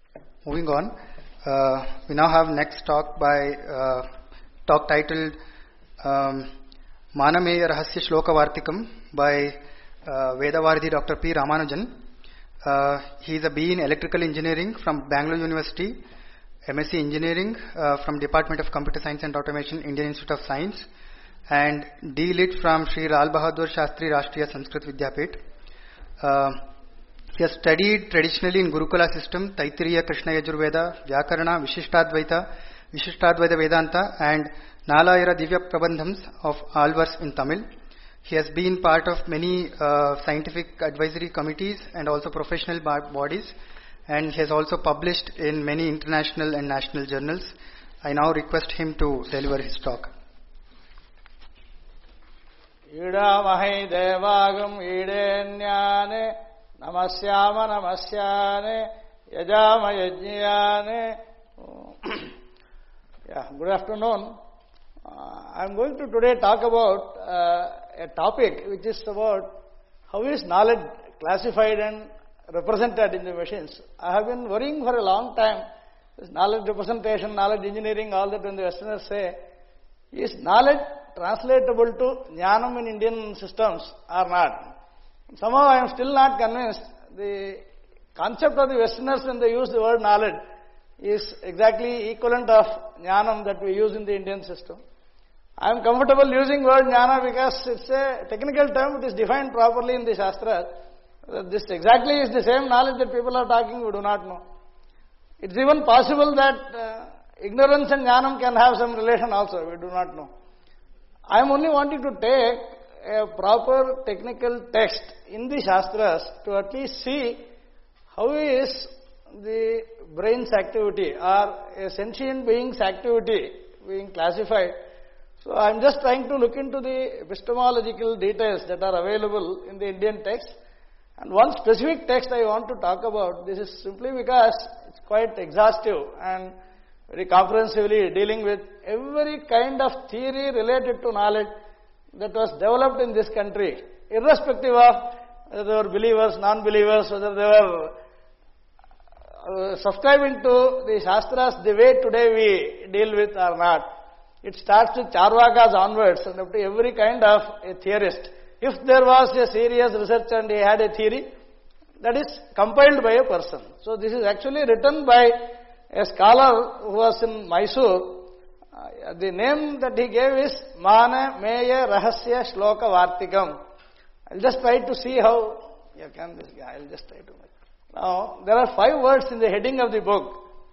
Moving on, we now have next talk by talk titled Manameya Rahasya Shloka Vartikam by Vedavarthi Dr. P. Ramanujan. He is a B in Electrical Engineering from Bangalore University, MSc Engineering from Department of Computer Science and Automation, Indian Institute of Science, and D. Lit from Sri Lal Bahadur Shastri Rashtriya Sanskrit Vidyapit. He has studied traditionally in Gurukula system, Taittiriya, Krishna Yajurveda, Vyakarana, Vishishtadvaita Vedanta, and Nalayara Divya Prabandhams of Alvars in Tamil. He has been part of many scientific advisory committees and also professional bodies, and he has also published in many international and national journals. I now request him to deliver his talk. Idamahi devagam idanyane namasyama namasyane yajama yajniyane. Good afternoon. I am going to today talk about a topic which is about how is knowledge classified and represented in the machines. I have been worrying for a long time, this knowledge representation, knowledge engineering, all that when the Westerners say, is knowledge translatable to jnanam in Indian systems or not? Somehow I am still not convinced. The concept of the Westerners when they use the word knowledge is exactly equivalent of jnanam that we use in the Indian system. I am comfortable using word jnana because it's a technical term, it is defined properly in the Shastra. This exactly is the same knowledge that people are talking, we do not know. It's even possible that ignorance and jnanam can have some relation also, we do not know. I am only wanting to take a proper technical text in the Shastras to at least see how is the brain's activity or a sentient being's activity being classified. So I am just trying to look into the epistemological details that are available in the Indian text. And one specific text I want to talk about, this is simply because it's quite exhaustive and very comprehensively dealing with every kind of theory related to knowledge that was developed in this country, irrespective of whether they were believers, non-believers, whether they were subscribing to the Shastras the way today we deal with or not. It starts with Charvakas onwards and up to every kind of a theorist. If there was a serious research and he had a theory, that is compiled by a person. So this is actually written by a scholar who was in Mysore. The name that he gave is Manameya Rahasya Shloka Vartikam. I'll just try to see how you can this guy. I'll just try to make. Now, there are 5 words in the heading of the book.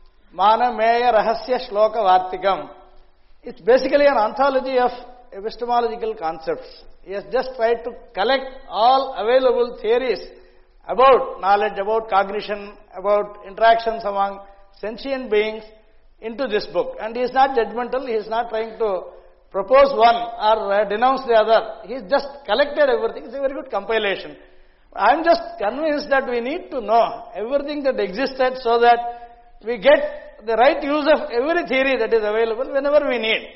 Manameya Rahasya Shloka Vartikam. It's basically an anthology of epistemological concepts. He has just tried to collect all available theories about knowledge, about cognition, about interactions among sentient beings into this book. And he is not judgmental, he is not trying to propose one or denounce the other. He has just collected everything. It's a very good compilation. I am just convinced that we need to know everything that existed so that we get the right use of every theory that is available whenever we need.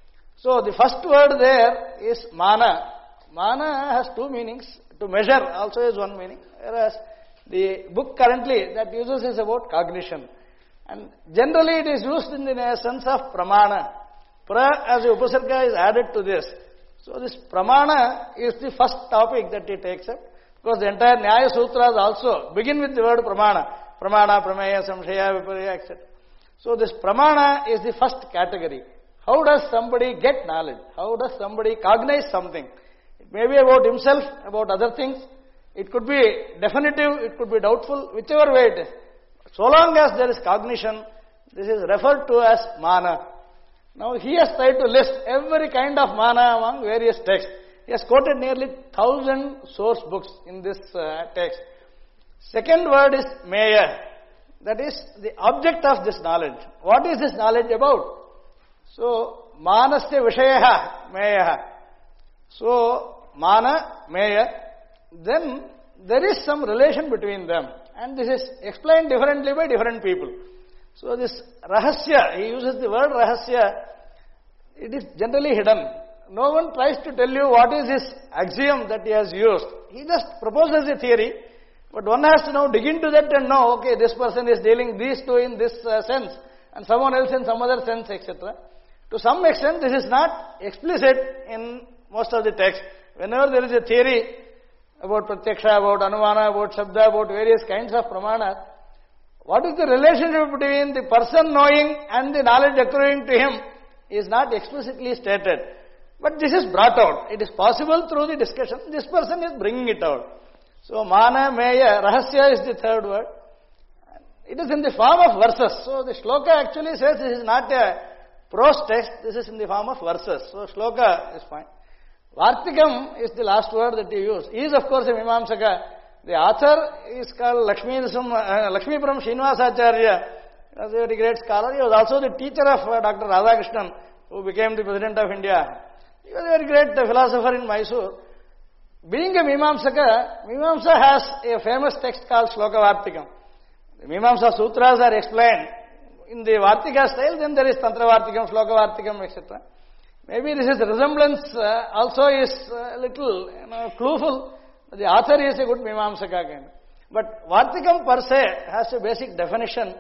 So the first word there is mana. Mana has 2 meanings. To measure also is one meaning. Whereas the book currently that uses is about cognition. And generally it is used in the sense of pramana. Pra as a upasarga is added to this. So this pramana is the first topic that he takes up. Because the entire Nyaya Sutras also begin with the word pramana. Pramana, prameya, samshaya, viparya, etc. So this pramana is the first category. How does somebody get knowledge? How does somebody cognize something? It may be about himself, about other things. It could be definitive, it could be doubtful, whichever way it is. So long as there is cognition, this is referred to as mana. Now he has tried to list every kind of mana among various texts. He has quoted nearly 1,000 source books in this text. Second word is meya. That is the object of this knowledge. What is this knowledge about? So, manasya vishayaha meyaha. So, mana, meya. Then, there is some relation between them. And this is explained differently by different people. So, this rahasya, he uses the word rahasya, it is generally hidden. No one tries to tell you what is his axiom that he has used. He just proposes a theory. But one has to now dig into that and know, okay, this person is dealing these two in this sense, and someone else in some other sense, etc. To some extent, this is not explicit in most of the text. Whenever there is a theory about pratyaksha, about anumana, about shabda, about various kinds of pramana, what is the relationship between the person knowing and the knowledge accruing to him is not explicitly stated. But this is brought out. It is possible through the discussion. This person is bringing it out. So, mana, meya, rahasya is the third word. It is in the form of verses. So, the shloka actually says this is not a prose text, this is in the form of verses. So, shloka is fine. Vartikam is the last word that you use. He is, of course, a Mimamsaka. The author is called Lakshmipuram Srinivasacharya. He was a very great scholar. He was also the teacher of Dr. Radhakrishnan, who became the President of India. He was a very great philosopher in Mysore. Being a Mimamsaka, Mimamsa has a famous text called Shloka Vartikam. The Mimamsa Sutras are explained in the Vartika style, then there is Tantra Vartikam, Shloka Vartikam, etc. Maybe this is resemblance also is a little clueful. The author is a good Mimamsaka kind. But Vartikam per se has a basic definition.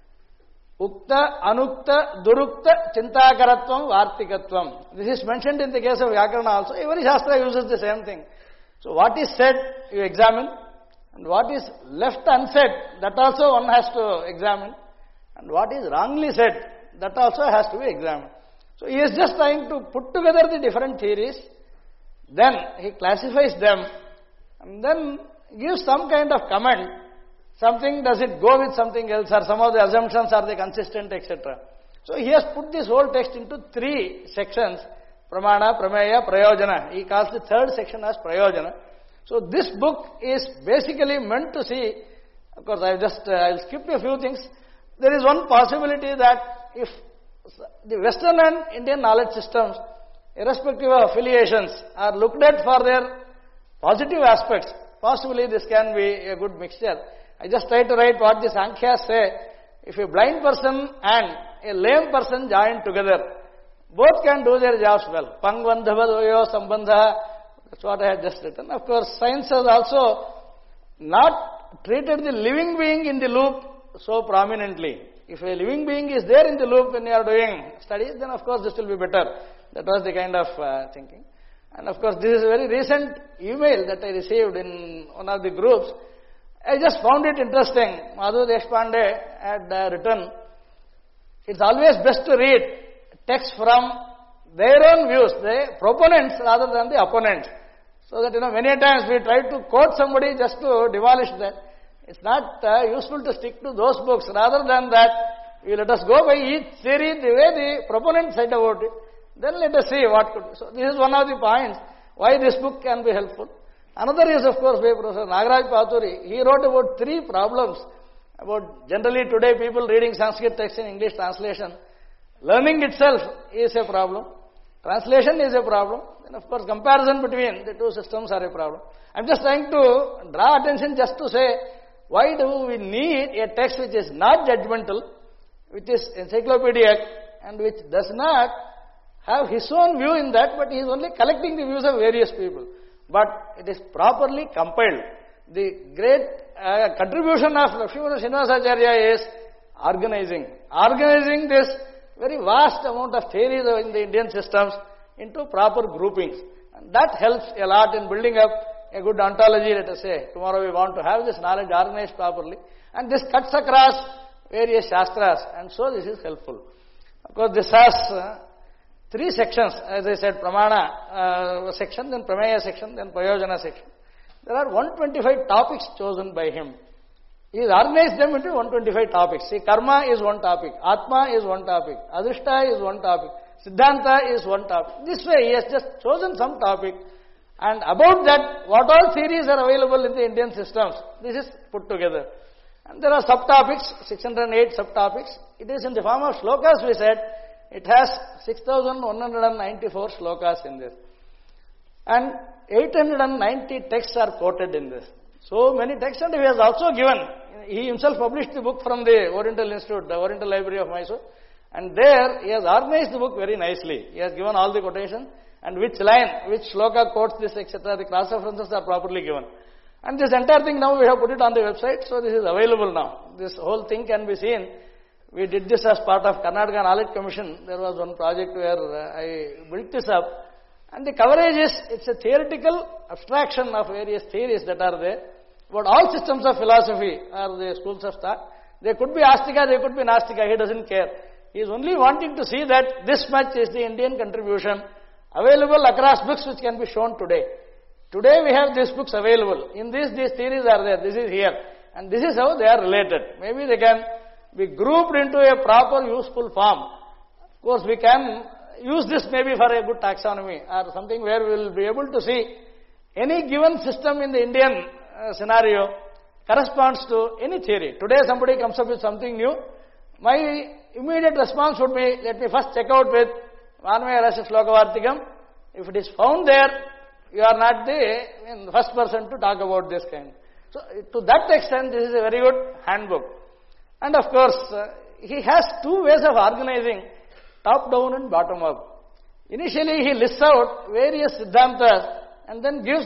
Ukta, Anukta, Durukta, Chintakaratvam, Vartikatvam. This is mentioned in the case of Vyakarana also. Every Shastra uses the same thing. So what is said, you examine. And what is left unsaid, that also one has to examine. And what is wrongly said, that also has to be examined. So he is just trying to put together the different theories. Then he classifies them. And then gives some kind of comment. Something, does it go with something else, or some of the assumptions, are they consistent, etc. So he has put this whole text into three sections: Pramana, Prameya, Prayojana. He calls the third section as Prayojana. So this book is basically meant to see, of course I'll skip a few things. There is one possibility that if the Western and Indian knowledge systems, irrespective of affiliations, are looked at for their positive aspects, possibly this can be a good mixture. I just try to write what the Sankhyas say. If a blind person and a lame person join together, both can do their jobs well. Pangvandhavadoyo sambandha, that's what I had just written. Of course, science has also not treated the living being in the loop so prominently. If a living being is there in the loop when you are doing studies, then of course this will be better. That was the kind of thinking. And of course, this is a very recent email that I received in one of the groups. I just found it interesting. Madhu Deshpande had written, it's always best to read text from their own views, the proponents rather than the opponents. So that, many times we try to quote somebody just to demolish that. It's not useful to stick to those books. Rather than that, we let us go by each theory the way the proponent said about it. Then let us see what could be. So this is one of the points why this book can be helpful. Another is, of course, by Professor Nagaraj Paturi. He wrote about three problems about generally today people reading Sanskrit text in English translation. Learning itself is a problem. Translation is a problem. And of course, comparison between the two systems are a problem. I'm just trying to draw attention just to say, why do we need a text which is not judgmental, which is encyclopedic, and which does not have his own view in that, but he is only collecting the views of various people. But it is properly compiled. The great contribution of Lakshmipuram Srinivasacharya is organizing this very vast amount of theories in the Indian systems into proper groupings. And that helps a lot in building up a good ontology, let us say. Tomorrow we want to have this knowledge organized properly. And this cuts across various shastras, and so this is helpful. Of course, this has three sections, as I said, Pramana section, then Prameya section, then Prayojana section. There are 125 topics chosen by him. He has organized them into 125 topics. See, Karma is one topic, Atma is one topic, Adrishta is one topic, Siddhanta is one topic. This way he has just chosen some topic, and about that, what all theories are available in the Indian systems, this is put together. And there are subtopics, 608 subtopics. It is in the form of shlokas, we said. It has 6,194 shlokas in this. And 890 texts are quoted in this. So many texts, and he has also given, he himself published the book from the Oriental Institute, the Oriental Library of Mysore, and there he has organized the book very nicely. He has given all the quotations, and which line, which shloka quotes this, etc. The cross-references are properly given. And this entire thing now we have put it on the website, so this is available now. This whole thing can be seen. We did this as part of Karnataka Knowledge Commission. There was one project where I built this up. And the coverage is, it's a theoretical abstraction of various theories that are there. But all systems of philosophy are the schools of thought. They could be Astika, they could be Nastika, he doesn't care. He is only wanting to see that this much is the Indian contribution available across books which can be shown today. Today we have these books available. In this, these theories are there. This is here. And this is how they are related. Maybe they can be grouped into a proper useful form. Of course, we can use this maybe for a good taxonomy or something where we will be able to see any given system in the Indian scenario corresponds to any theory. Today somebody comes up with something new. My immediate response would be, let me first check out with Vanmaya Rasa Shlokavartikam. If it is found there, you are not the first person to talk about this kind. So, to that extent, this is a very good handbook. And of course, he has two ways of organizing, top down and bottom up. Initially, he lists out various siddhantas and then gives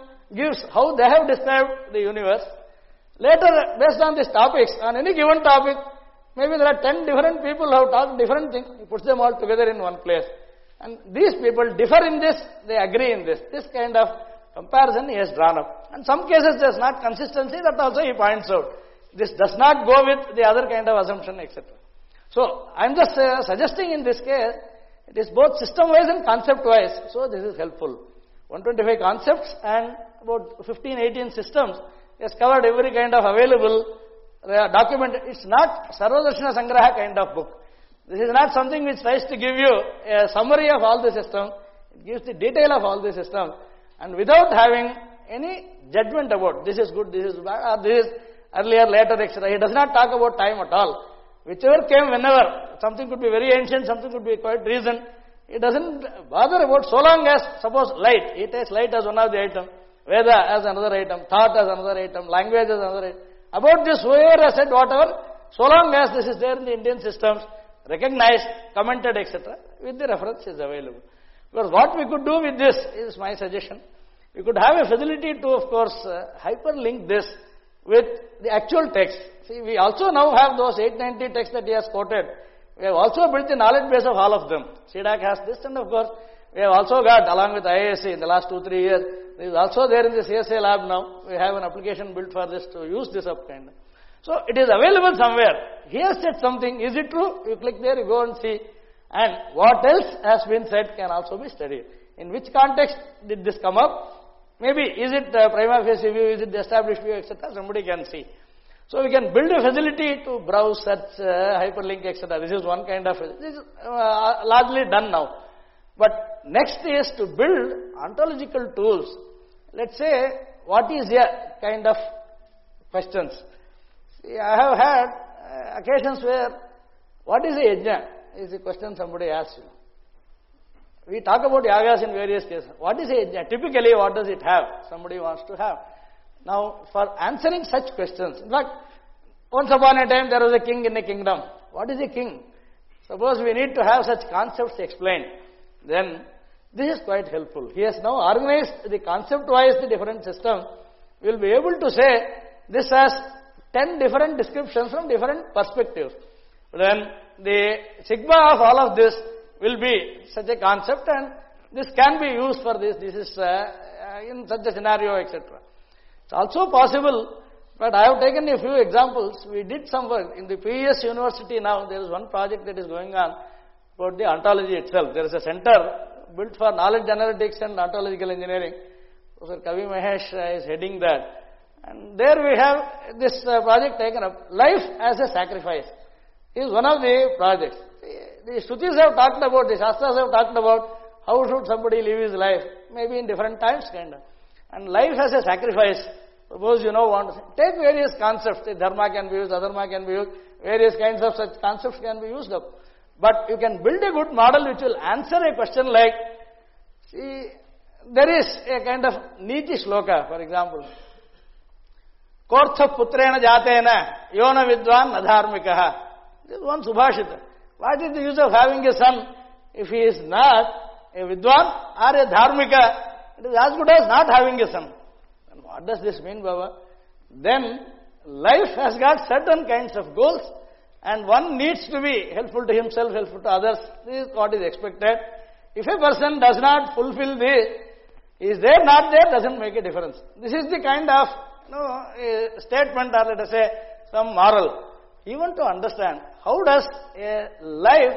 how they have described the universe. Later, based on these topics, on any given topic, maybe there are 10 different people who have talked different things, he puts them all together in one place. And these people differ in this, they agree in this. This kind of comparison he has drawn up. In some cases there is not consistency, that also he points out. This does not go with the other kind of assumption, etc. So, I am just suggesting in this case, it is both system-wise and concept-wise. So, this is helpful. 125 concepts and about 15-18 systems. He has covered every kind of available document. It's not Sarvadarshana Sangraha kind of book. This is not something which tries to give you a summary of all the systems. It gives the detail of all the systems. And without having any judgment about this is good, this is bad, or this is earlier, later, etc. He does not talk about time at all. Whichever came whenever, something could be very ancient, something could be quite recent. He doesn't bother about so long as, suppose light. He takes light as one of the items, Veda as another item, thought as another item, language as another item. About this, whoever has said whatever, so long as this is there in the Indian systems, recognized, commented, etc., with the reference is available. Because what we could do with this is my suggestion. We could have a facility to, of course, hyperlink this with the actual text. See, we also now have those 890 texts that he has quoted. We have also built the knowledge base of all of them. CDAC has this, and of course, we have also got, along with IISc in the last 2-3 years, this is also there in the CSA lab now. We have an application built for this to use this up kind of. So, it is available somewhere. He has said something. Is it true? You click there, you go and see. And what else has been said can also be studied. In which context did this come up? Maybe, is it prima facie view, is it the established view, etc. Somebody can see. So, we can build a facility to browse, search, hyperlink, etc. This is one kind of, this is largely done now. But next is to build ontological tools. Let's say, what is a kind of questions? See, I have had occasions where, what is a yajna? Is the question somebody asks you. We talk about yagas in various cases. What is a yajna? Typically, what does it have? Somebody wants to have. Now, for answering such questions, in fact, once upon a time there was a king in a kingdom. What is a king? Suppose we need to have such concepts explained, then this is quite helpful. He has now organized the concept-wise the different systems. We will be able to say this has 10 different descriptions from different perspectives. Then the sigma of all of this will be such a concept, and this can be used for this. This is in such a scenario, etc. It's also possible, but I have taken a few examples. We did some work in the PES University now. There is one project that is going on about the ontology itself. There is a center built for knowledge analytics and ontological engineering. Professor Kavi Mahesh is heading that. And there we have this project taken up. Life as a sacrifice is one of the projects. The Shrutis have talked about, the Shastras have talked about how should somebody live his life, maybe in different times kind of. And life as a sacrifice, suppose want to take various concepts, the dharma can be used, adharma can be used, various kinds of such concepts can be used up. But you can build a good model which will answer a question like, see, there is a kind of Niti Shloka, for example. Kortha putrena jatena, yona vidvan nadharmikaha. This is one subhashita. What is the use of having a son if he is not a vidwan or a dharmika? It is as good as not having a son. what does this mean, Baba? Then life has got certain kinds of goals, and one needs to be helpful to himself, helpful to others. This is what is expected. If a person does not fulfill this, is there, not there, doesn't make a difference. This is the kind of statement, or let us say some moral. Even to understand how does a life,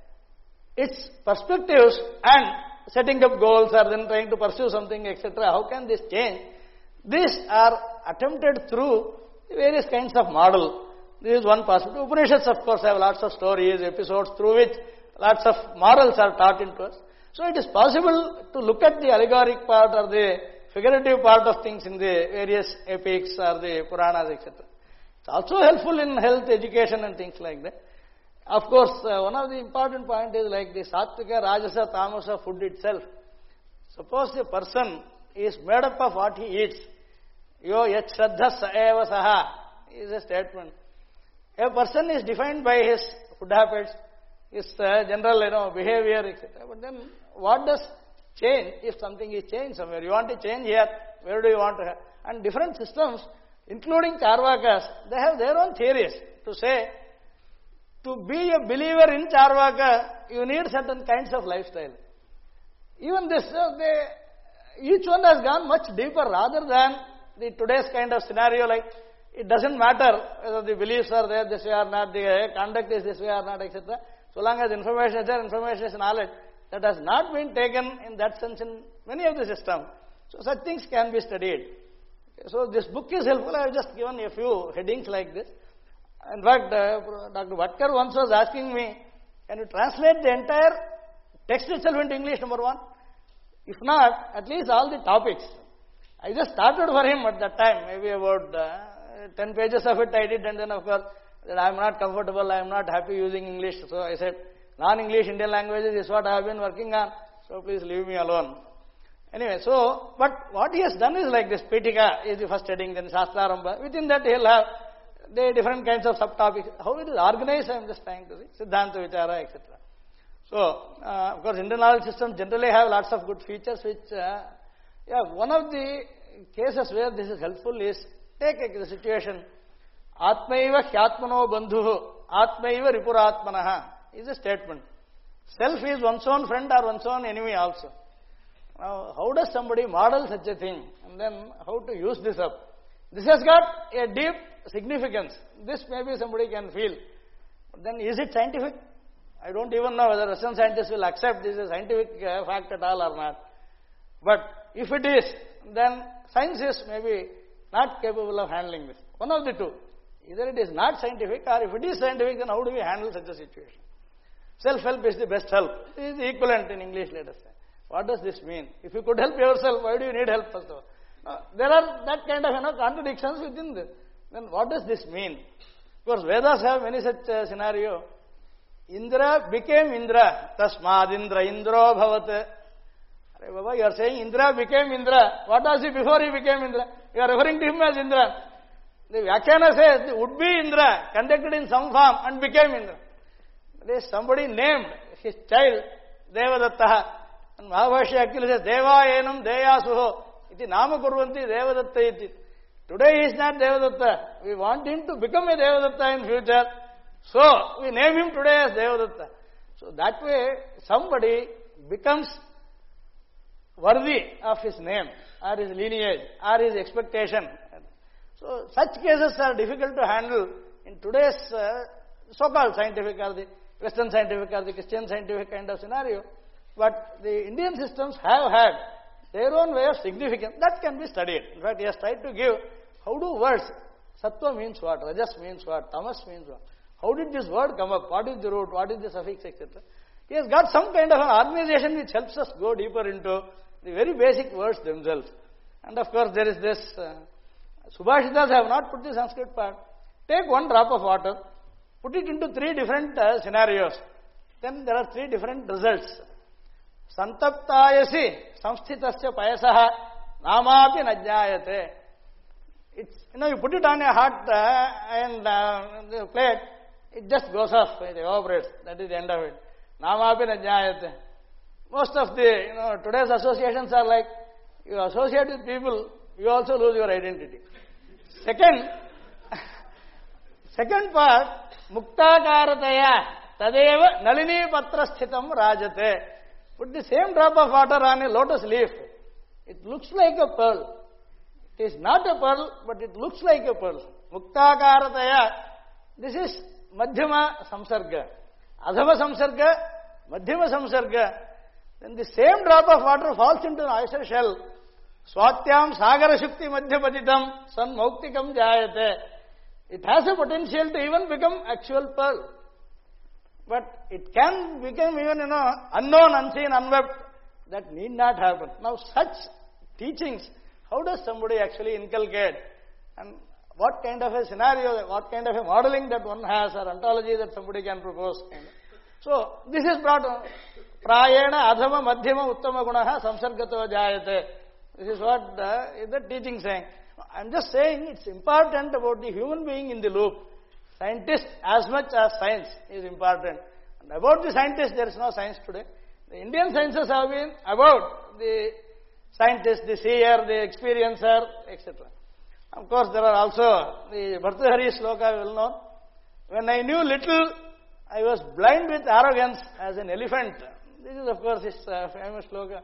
its perspectives and setting up goals, or then trying to pursue something, etc., how can this change? These are attempted through various kinds of model. This is one possibility. Upanishads, of course, have lots of stories, episodes through which lots of morals are taught into us. So it is possible to look at the allegoric part or the figurative part of things in the various epics or the Puranas, etc. It's also helpful in health, education and things like that. Of course, one of the important points is like the Sattvika, Rajasa, Tamasa food itself. Suppose a person is made up of what he eats. Yo yat shraddha sa eva saha is a statement. A person is defined by his food habits, his general behavior, etc. But then what does change if something is changed somewhere? You want to change here, where do you want to have? And different systems, including Charvakas, they have their own theories to say, to be a believer in Charvaka, you need certain kinds of lifestyle. Even this, each one has gone much deeper rather than the today's kind of scenario, like it doesn't matter whether the beliefs are there this way or not, the conduct is this way or not, etc. So long as information is there, information is knowledge. That has not been taken in that sense in many of the systems. So such things can be studied. So this book is helpful. I have just given a few headings like this. In fact, Dr. Bhatkar once was asking me, can you translate the entire text itself into English, number one? If not, at least all the topics. I just started for him at that time, maybe about 10 pages of it I did, and then of course, that I am not comfortable, I am not happy using English. So I said, non-English Indian languages is what I have been working on, so please leave me alone. Anyway, so, but what he has done is like this, Pitika is the first heading, then Shastrarambha. Within that he will have the different kinds of subtopics. How it is organized, I am just trying to see. Siddhanta, Vichara, etc. So, of course, Indian knowledge systems generally have lots of good features which, one of the cases where this is helpful is, take the situation, Atmaiva Hyatmano Bandhu, Atmaiva Ripuratmanaha is a statement. Self is one's own friend or one's own enemy also. Now, how does somebody model such a thing? And then how to use this up? This has got a deep significance. This maybe somebody can feel. But then is it scientific? I don't even know whether Russian scientists will accept this as a scientific fact at all or not. But if it is, then science is maybe not capable of handling this. One of the two. Either it is not scientific, or if it is scientific, then how do we handle such a situation? Self-help is the best help. It is the equivalent in English, let us say. What does this mean? If you could help yourself, why do you need help first of all? Now, there are that kind of contradictions within this. Then what does this mean? Of course, Vedas have many such scenario. Indra became Indra, tasmad Indra, Indro bhavat. Baba, you are saying Indra became Indra. What was he before he became Indra? You are referring to him as Indra. The Vyakhyana says, the would-be Indra conducted in some form and became Indra. There is somebody named his child Devadatta. And Mahabhashya actually says, Deva enam deyasuho. Iti nama kurvanti Devadatta iti. Today he is not Devadatta. We want him to become a Devadatta in future. So, we name him today as Devadatta. So, that way, somebody becomes worthy of his name, or his lineage, or his expectation. So, such cases are difficult to handle in today's so-called scientific or the Western scientific or the Christian scientific kind of scenario. But the Indian systems have had their own way of significance. That can be studied. In fact, he has tried to give, how do words, Sattva means what, Rajas means what, Tamas means what. How did this word come up? What is the root? What is the suffix, etc. He has got some kind of an organization which helps us go deeper into the very basic words themselves. And of course, there is this, Subhashitas have not put the Sanskrit part. Take one drop of water, put it into three different scenarios. Then there are three different results. Santaptayasi samsthitasya payasaha namapi najnayate. It's, you put it on a hot and plate, it just goes off, it evaporates. That is the end of it. Namapi najnayate. Most of the, today's associations are like, you associate with people, you also lose your identity. Second part, muktakarataya tadeva nalini patra sthitam rajate. Put the same drop of water on a lotus leaf. It looks like a pearl. It is not a pearl, but it looks like a pearl. Muktakarataya. This is madhyama samsarga. Adhava samsarga, madhyama samsarga. Then the same drop of water falls into an oyster shell. Swatyam sagara shukti madhyapatitam san mauktikam jayate. It has a potential to even become actual pearl. But it can become even, unknown, unseen, unwept. That need not happen. Now such teachings, how does somebody actually inculcate? And what kind of a scenario, what kind of a modeling that one has or ontology that somebody can propose? So this is brought on. Prayena adhama madhyama uttama gunaha samsargato jayate. This is what the teaching saying. I'm just saying it's important about the human being in the loop. Scientist as much as science is important. And about the scientist, there is no science today. The Indian sciences have been about the scientist, the seer, the experiencer, etc. Of course, there are also the Bhartrihari sloka well known. When I knew little, I was blind with arrogance as an elephant. This is, of course, his famous sloka.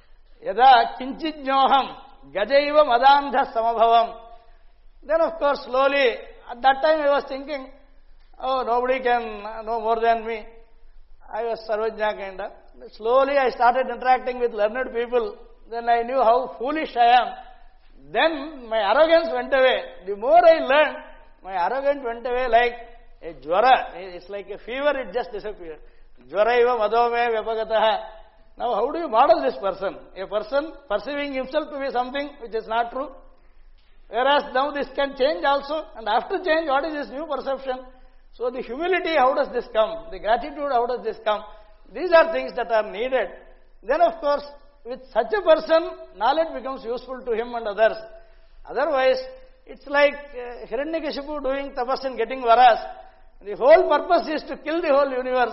Yada kinchijnoham gajaiva madandha samabhavam. Then, of course, slowly, at that time I was thinking, oh, nobody can know more than me. I was Sarvajna kind of. Slowly I started interacting with learned people. Then I knew how foolish I am. Then my arrogance went away. The more I learned, my arrogance went away like a jwara. It's like a fever, it just disappeared. Jwara iva madhome vyapagataha. Now how do you model this person? A person perceiving himself to be something which is not true. Whereas now this can change also. And after change, what is this new perception? So the humility, how does this come? The gratitude, how does this come? These are things that are needed. Then of course, with such a person, knowledge becomes useful to him and others. Otherwise, it's like Hiranyakashipu doing tapas and getting varas. The whole purpose is to kill the whole universe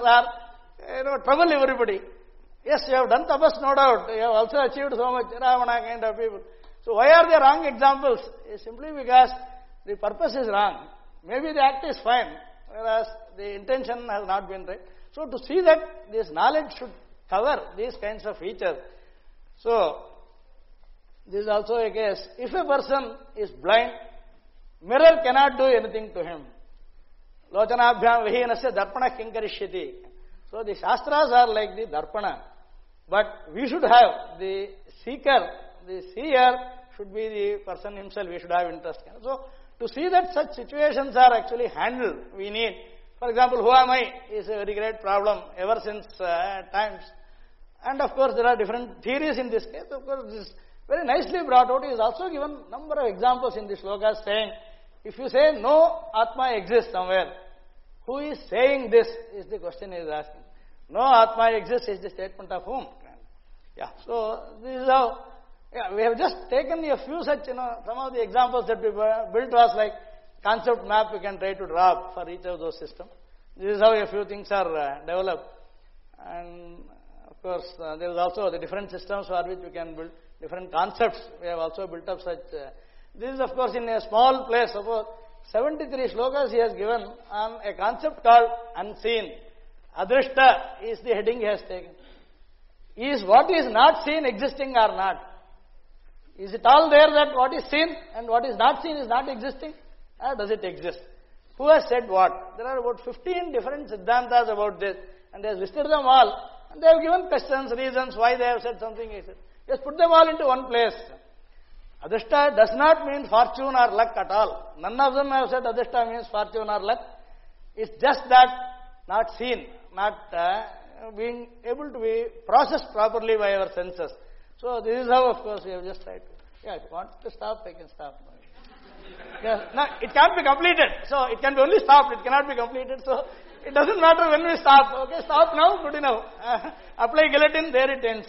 or trouble everybody. Yes, you have done tapas, no doubt. You have also achieved so much, Ravana kind of people. So why are they wrong examples? It's simply because the purpose is wrong. Maybe the act is fine, whereas the intention has not been right. So to see that this knowledge should cover these kinds of features. So this is also a case. If a person is blind, mirror cannot do anything to him. Lochanabhyam vihinasya darpana kinkarishyati. So the Shastras are like the darpana. But we should have the seeker, the seer should be the person himself. We should have interest. So to see that such situations are actually handled, we need. For example, who am I is a very great problem ever since times. And of course, there are different theories in this case. Of course, this is very nicely brought out. He is also given number of examples in the slokas saying, if you say no Atma exists somewhere, who is saying this is the question he is asking. No Atma exists is the statement of whom? Yeah, so this is how, we have just taken a few such, some of the examples that we built was like concept map we can try to draw for each of those systems. This is how a few things are developed. And of course, there is also the different systems for which we can build different concepts. We have also built up such. This is of course in a small place. Suppose 73 slokas he has given on a concept called unseen. Adrishta is the heading he has taken. Is what is not seen existing or not? Is it all there that what is seen and what is not seen is not existing? Or does it exist? Who has said what? There are about 15 different siddhantas about this, and they have listed them all, and they have given questions, reasons why they have said something. Just put them all into one place. Adhishta does not mean fortune or luck at all. None of them have said Adhishta means fortune or luck. It's just that not seen, not being able to be processed properly by our senses. So this is how, of course, we have just tried to. Yeah, if you want to stop, I can stop. Yeah, no, it can't be completed. So it can be only stopped. It cannot be completed. So it doesn't matter when we stop. Okay, stop now, good enough. Apply guillotine, there it ends.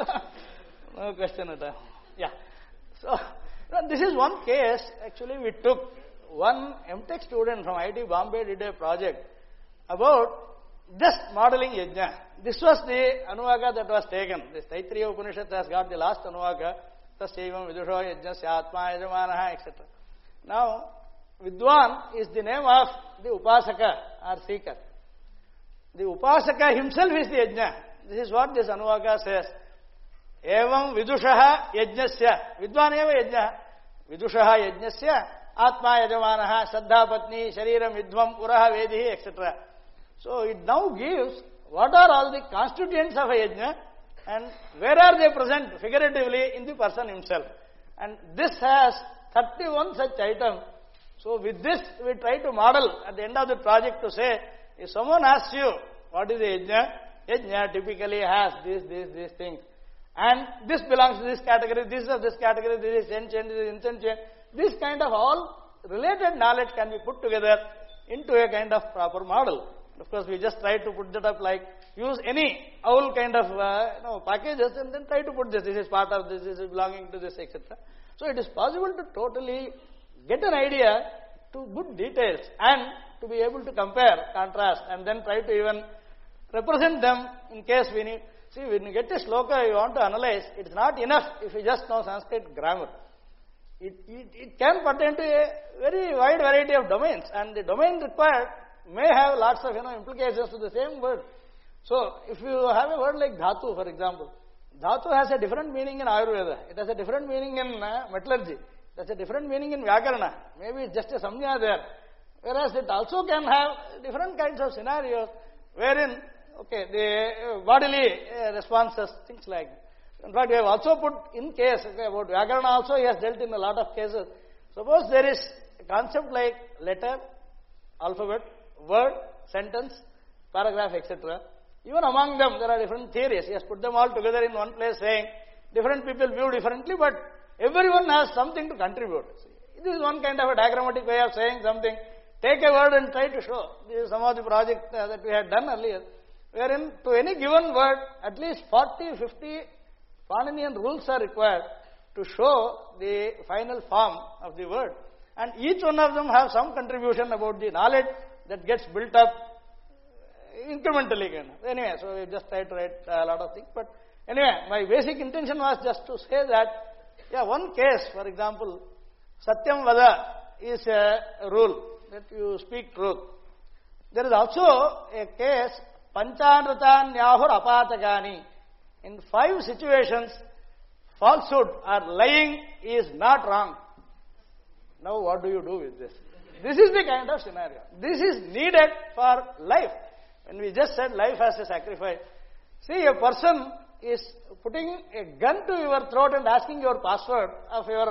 No question at all. Yeah. So this is one case. Actually, we took one MTech student from IIT Bombay did a project about just modeling yajna. This was the Anuvaka that was taken. This Taittiriya Upanishad has got the last Anuvaka Tasyavam vidusho yajnasya atma yajamanaha, etc. Now, Vidwan is the name of the Upasaka or seeker. The Upasaka himself is the yajna. This is what this Anuvaka says. Evam vidushaha yajnasya. Vidwan eva yajna. Vidushaha yajnasya atma yajamanaha shraddha patni shariram vidvam uraha vedihi, etc. So it now gives what are all the constituents of a yajna and where are they present figuratively in the person himself. And this has 31 such items. So with this we try to model at the end of the project to say, if someone asks you what is a yajna, yajna typically has these things. And this belongs to this category, this is of this category, this is sentient, this is insentient. This kind of all related knowledge can be put together into a kind of proper model. Of course, we just try to put that up like use any owl kind of packages and then try to put this. This is part of this is belonging to this, etc. So it is possible to totally get an idea to good details and to be able to compare, contrast, and then try to even represent them in case we need. See, when you get a sloka, you want to analyze, it is not enough if you just know Sanskrit grammar. It can pertain to a very wide variety of domains, and the domain required may have lots of implications to the same word. So, if you have a word like dhatu, for example, dhatu has a different meaning in Ayurveda, it has a different meaning in metallurgy, it has a different meaning in Vyakarana, maybe it's just a samnya there, whereas it also can have different kinds of scenarios wherein, the bodily responses, things like that. In fact, we have also put in case, about Vyakarana also he has dealt in a lot of cases. Suppose there is a concept like letter, alphabet, word, sentence, paragraph, etc. Even among them, there are different theories. He has put them all together in one place saying, different people view differently, but everyone has something to contribute. This is one kind of a diagrammatic way of saying something. Take a word and try to show. This is some of the project that we had done earlier, wherein to any given word, at least 40, 50 Paninian rules are required to show the final form of the word. And each one of them have some contribution about the knowledge that gets built up incrementally. Anyway, so we just try to write a lot of things. But anyway, my basic intention was just to say that, one case, for example, Satyam Vada is a rule that you speak truth. There is also a case, Panchanratan Nyahur Apatagani. In 5 situations, falsehood or lying is not wrong. Now what do you do with this? This is the kind of scenario. This is needed for life. When we just said life as a sacrifice. See, a person is putting a gun to your throat and asking your password of your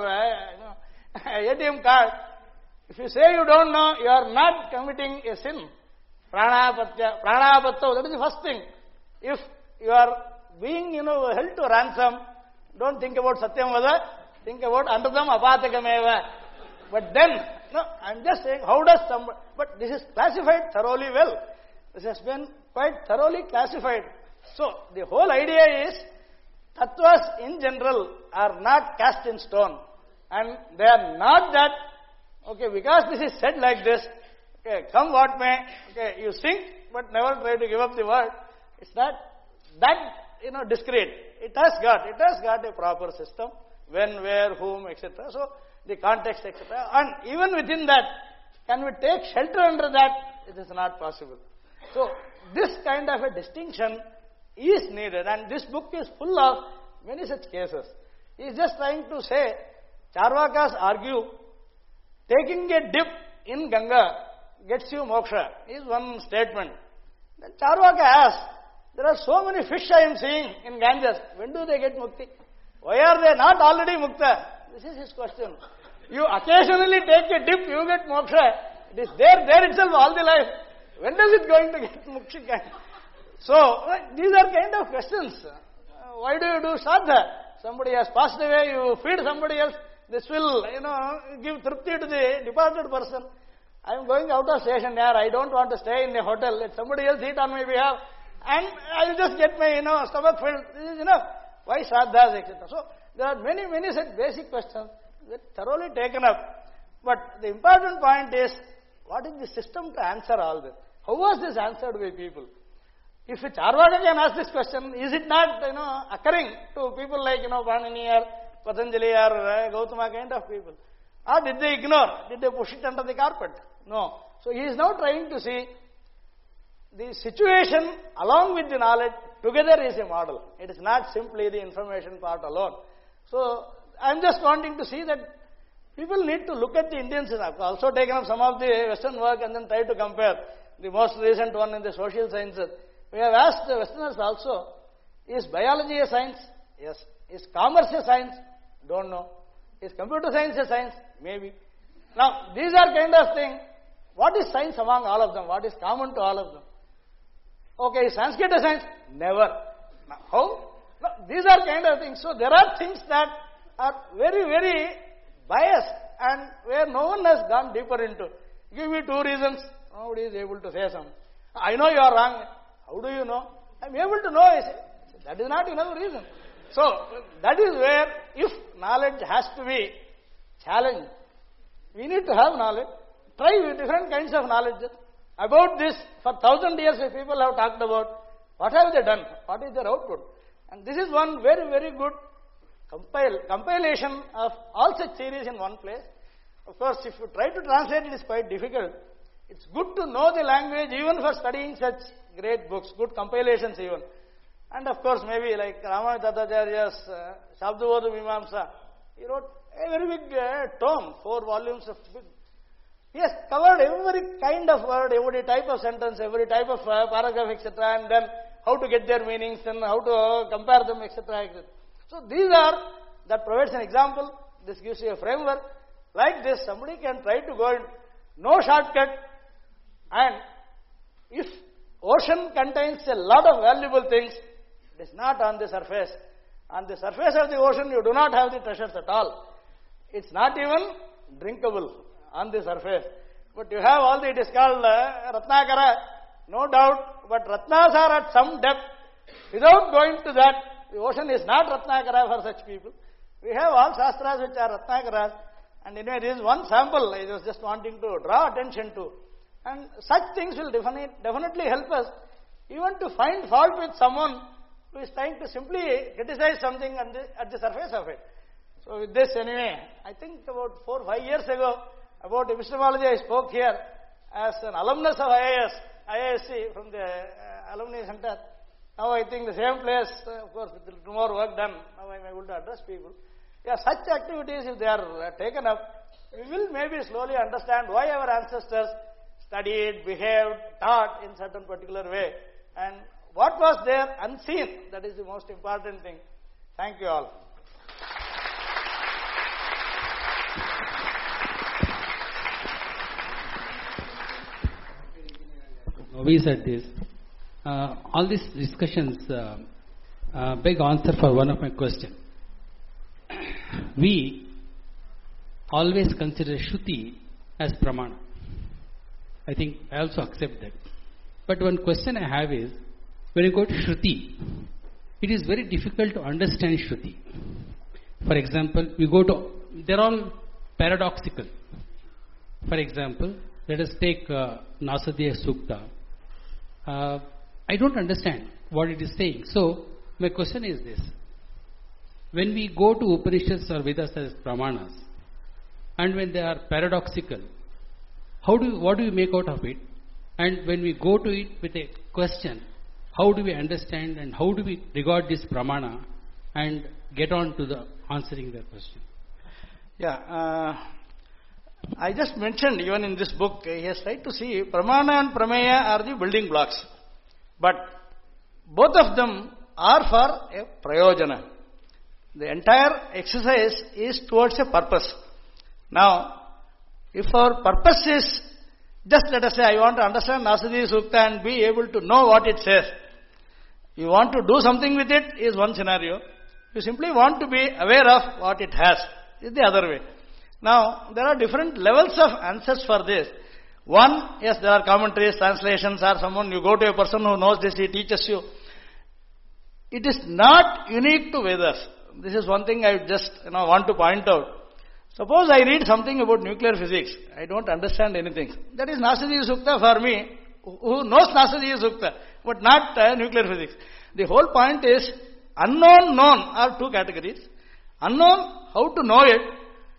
ATM card. If you say you don't know, you are not committing a sin. Pranapatya, that is the first thing. If you are being, held to ransom, don't think about Satyam Vada, think about Anradam Apatakameva. But then, I'm just saying, how does somebody, but this is classified thoroughly well. This has been quite thoroughly classified. So, the whole idea is, tattvas in general are not cast in stone. And they are not that, because this is said like this, come what may, you sing, but never try to give up the word. It's not that, discreet. It has got a proper system, when, where, whom, etc. So, the context, etc. And even within that, can we take shelter under that? It is not possible. So, this kind of a distinction is needed, and this book is full of many such cases. He is just trying to say, Charvakas argue, taking a dip in Ganga gets you moksha, is one statement. Then Charvaka asks, there are so many fish I am seeing in Ganges, when do they get mukti? Why are they not already mukta? This is his question. You occasionally take a dip, you get moksha. It is there itself all the life. When does it going to get mukti? So, these are kind of questions. Why do you do sadha? Somebody has passed away, you feed somebody else. This will, give trupti to the departed person. I am going out of station here. I don't want to stay in a hotel. Let somebody else eat on my behalf. And I will just get my, stomach filled. This is enough. Why sadhas, etc. So, there are many such basic questions that thoroughly taken up. But the important point is, what is the system to answer all this? How was this answered by people? If a Charvaka can ask this question, is it not, occurring to people like, Panini or Patanjali or Gautama kind of people? Or did they ignore? Did they push it under the carpet? No. So he is now trying to see the situation along with the knowledge together is a model. It is not simply the information part alone. So I am just wanting to see that people need to look at the Indian system. I have also taken up some of the Western work and then try to compare. The most recent one in the social sciences. We have asked the Westerners also, is biology a science? Yes. Is commerce a science? Don't know. Is computer science a science? Maybe. Now, these are kind of things. What is science among all of them? What is common to all of them? Okay, is Sanskrit a science? Never. Now, how? No, these are kind of things. So, there are things that are very, very biased and where no one has gone deeper into. Give me two reasons. Nobody is able to say something. I know you are wrong. How do you know? I am able to know. I say, that is not enough reason. So, that is where if knowledge has to be challenged, we need to have knowledge. Try with different kinds of knowledge. About this, for 1,000 years people have talked about what have they done, what is their output. And this is one very, very good compilation of all such theories in one place. Of course, if you try to translate it is quite difficult. It's good to know the language even for studying such great books, good compilations even. And of course, maybe like Ramanujana Tatacharya's Shabdavodu Mimamsa, he wrote a very big tome, 4 volumes of big. He has covered every kind of word, every type of sentence, every type of paragraph, etc. And then how to get their meanings and how to compare them, etc. etc. So these are, that provides an example. This gives you a framework. Like this, somebody can try to go in, no shortcut. And if ocean contains a lot of valuable things, it is not on the surface. On the surface of the ocean, you do not have the treasures at all. It's not even drinkable on the surface. But you have all the, it is called Ratnakara, no doubt, but Ratnas are at some depth. Without going to that, the ocean is not Ratnakara for such people. We have all Shastras which are Ratnakaras. And anyway, this is one sample I was just wanting to draw attention to. And such things will definitely help us even to find fault with someone who is trying to simply criticize something at the surface of it. So with this anyway, I think about 4 or 5 years ago, about epistemology I spoke here as an alumnus of IISc from the alumni center. Now I think the same place, of course with a little more work done, now I am able to address people. Yeah, such activities if they are taken up, we will maybe slowly understand why our ancestors studied, behaved, taught in certain particular way, and what was there unseen. That is the most important thing. Thank you all. We said this. All these discussions beg answer for one of my questions. We always consider Shruti as Pramana. I think I also accept that. But one question I have is, when you go to Shruti, it is very difficult to understand Shruti. For example, they're all paradoxical. For example, let us take Nasadiya Sukta. I don't understand what it is saying. So, my question is this. When we go to Upanishads or Vedas as Pramanas, and when they are paradoxical, what do we make out of it? And when we go to it with a question, how do we understand and how do we regard this Pramana and get on to the answering the question? Yeah, I just mentioned even in this book, he has tried to see Pramana and Prameya are the building blocks. But both of them are for a prayojana. The entire exercise is towards a purpose. Now, if our purpose is just let us say I want to understand Nasadiya Sukta and be able to know what it says. You want to do something with it is one scenario. You simply want to be aware of what it has is the other way. Now, there are different levels of answers for this. One, yes, there are commentaries, translations, or someone, you go to a person who knows this, he teaches you. It is not unique to Vedas. This is one thing I just want to point out. Suppose I read something about nuclear physics. I don't understand anything. That is Nasadiya Sukta for me, who knows Nasadiya Sukta, but not nuclear physics. The whole point is, unknown, known are two categories. Unknown, how to know it?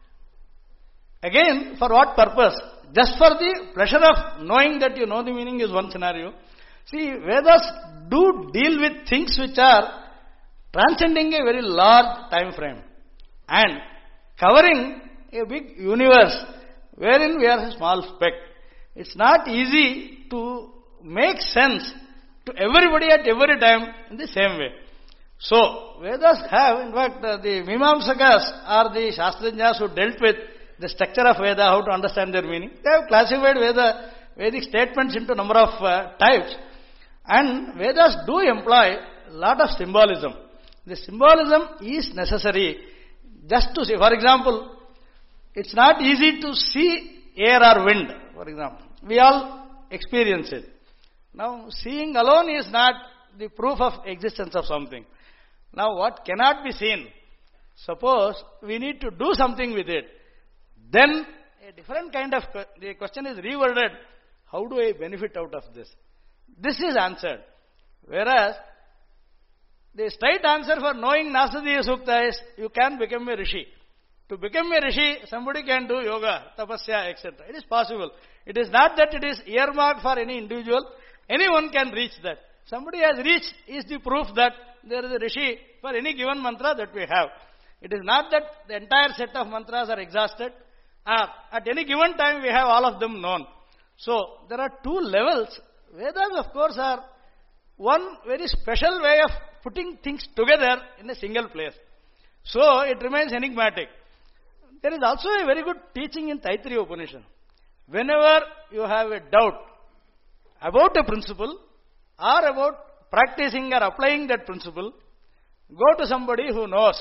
Again, for what purpose? Just for the pleasure of knowing that you know the meaning is one scenario. See, Vedas do deal with things which are transcending a very large time frame and covering a big universe wherein we are a small speck. It's not easy to make sense to everybody at every time in the same way. So, Vedas have, in fact, the Mimamsakas are the Shastrajnas who dealt with the structure of Veda, how to understand their meaning. They have classified Vedic statements into a number of types. And Vedas do employ a lot of symbolism. The symbolism is necessary just to see. For example, it's not easy to see air or wind, for example. We all experience it. Now, seeing alone is not the proof of existence of something. Now, what cannot be seen? Suppose we need to do something with it. Then, a different kind of, the question is reworded, how do I benefit out of this? This is answered. Whereas, the straight answer for knowing Nasadiya Sukta is, you can become a Rishi. To become a Rishi, somebody can do yoga, tapasya, etc. It is possible. It is not that it is earmarked for any individual. Anyone can reach that. Somebody has reached is the proof that there is a Rishi for any given mantra that we have. It is not that the entire set of mantras are exhausted. At any given time we have all of them known. So, there are two levels. Vedas, of course, are one very special way of putting things together in a single place. So, it remains enigmatic. There is also a very good teaching in Taittiriya Upanishad. Whenever you have a doubt about a principle or about practicing or applying that principle, go to somebody who knows.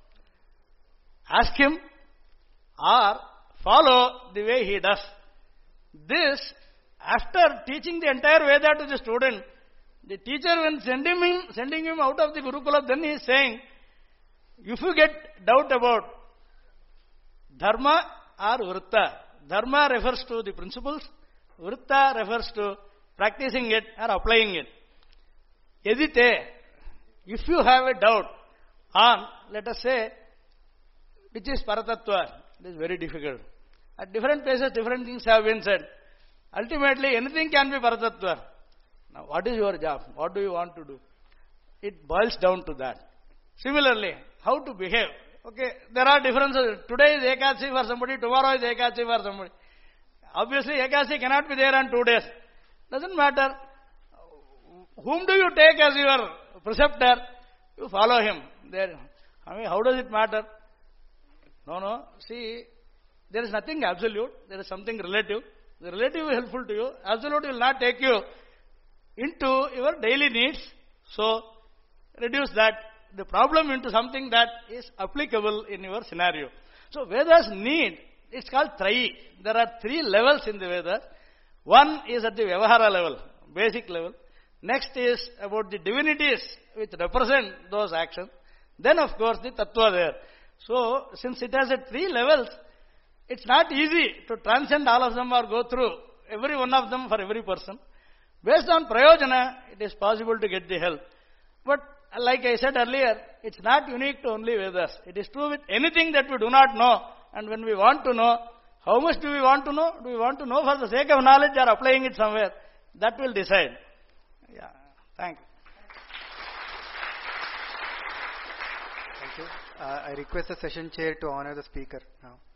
Ask him or follow the way he does. This, after teaching the entire Veda to the student, the teacher, when sending him out of the Gurukula, then he is saying, if you get doubt about Dharma or Vritta, Dharma refers to the principles, Vritta refers to practicing it or applying it. Yadite, if you have a doubt on, let us say, which is Paratattva, it is very difficult. At different places, different things have been said. Ultimately, anything can be Paratattva. Now, what is your job? What do you want to do? It boils down to that. Similarly, how to behave. Okay, there are differences. Today is Ekadasi for somebody, tomorrow is Ekadasi for somebody. Obviously, Ekadasi cannot be there on 2 days. Doesn't matter. Whom do you take as your preceptor? You follow him. There. I mean, how does it matter? No. See, there is nothing absolute. There is something relative. The relative is helpful to you. Absolute will not take you into your daily needs. So, reduce the problem into something that is applicable in your scenario. So, Vedas need, it's called Trayi. There are 3 levels in the Vedas. One is at the Vyavahara level, basic level. Next is about the divinities which represent those actions. Then, of course, the Tattva there. So, since it has 3 levels, it's not easy to transcend all of them or go through every one of them for every person. Based on Prayojana, it is possible to get the help. But like I said earlier, it's not unique to only Vedas. It is true with anything that we do not know. And when we want to know, how much do we want to know? Do we want to know for the sake of knowledge or applying it somewhere? That will decide. Yeah, thank you. Thank you. I request the session chair to honor the speaker now.